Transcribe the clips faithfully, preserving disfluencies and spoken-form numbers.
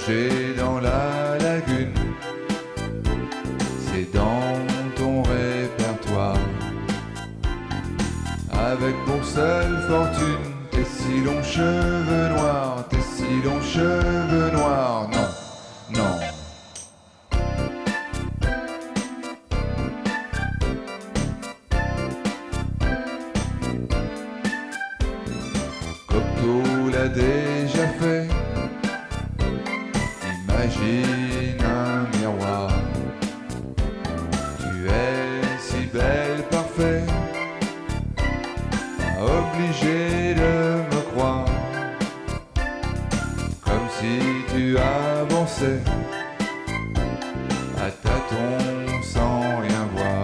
Nager dans la lagune, c'est dans ton répertoire. Avec pour seule fortune tes si longs cheveux noirs, tes si longs cheveux noirs. Non, non. Cocteau l'a déjà fait. Imagine un miroir. Tu es si belle, parfait, pas obligé de me croire. Comme si tu avançais à tâtons sans rien voir.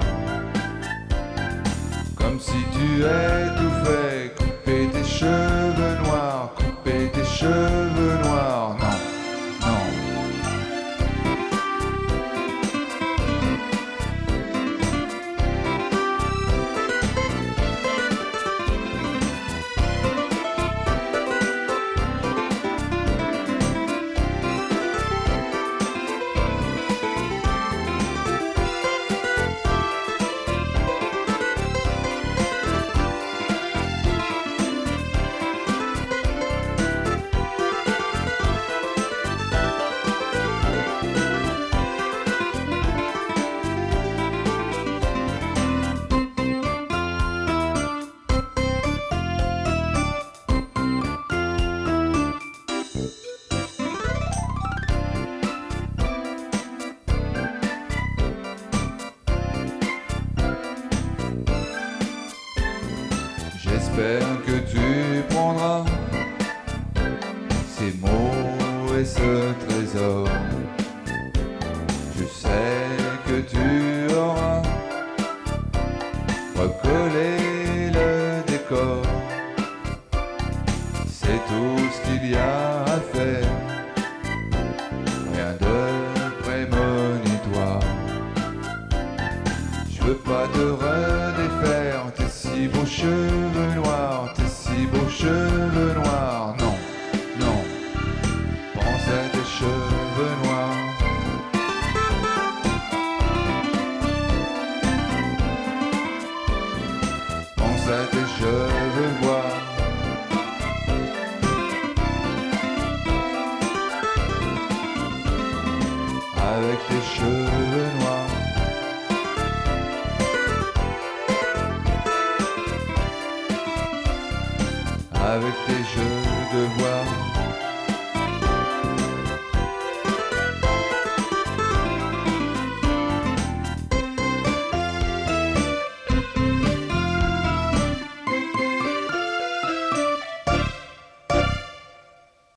Comme si tu étouffais, couper tes cheveux noirs, couper tes cheveux noirs. Non. J'espère que tu prendras ces mots et ce trésor. Je sais que tu auras recollé le décor. C'est tout ce qu'il y a à faire, rien de prémonitoire. Je veux pas te redéfaire tes si beaux cheveux noirs, tes si beaux cheveux noirs. Non, non, pense à tes cheveux noirs. Pense à tes cheveux noirs. Avec tes cheveux noirs. Avec tes jeux de voix.